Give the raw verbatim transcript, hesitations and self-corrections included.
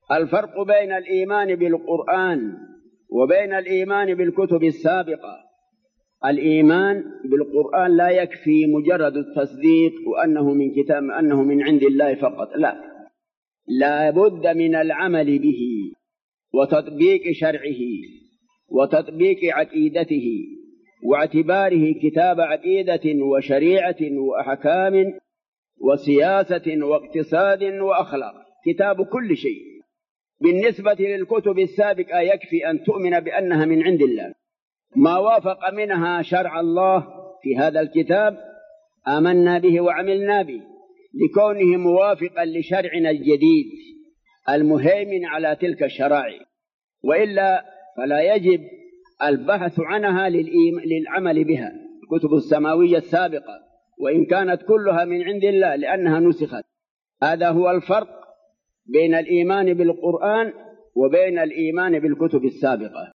الفرق بين الإيمان بالقرآن وبين الإيمان بالكتب السابقة: الإيمان بالقرآن لا يكفي مجرد التصديق وأنه من كتاب أنه من عند الله فقط، لا، لا بد من العمل به وتطبيق شرعه وتطبيق عقيدته واعتباره كتاب عقيدة وشريعة وأحكام وسياسة واقتصاد وأخلاق، كتاب كل شيء. بالنسبة للكتب السابقة يكفي أن تؤمن بأنها من عند الله، ما وافق منها شرع الله في هذا الكتاب آمنا به وعملنا به لكونه موافقا لشرعنا الجديد المهيمن على تلك الشرائع، وإلا فلا يجب البحث عنها للعمل بها. الكتب السماوية السابقة وإن كانت كلها من عند الله لأنها نسخت. هذا هو الفرق بين الإيمان بالقرآن وبين الإيمان بالكتب السابقة.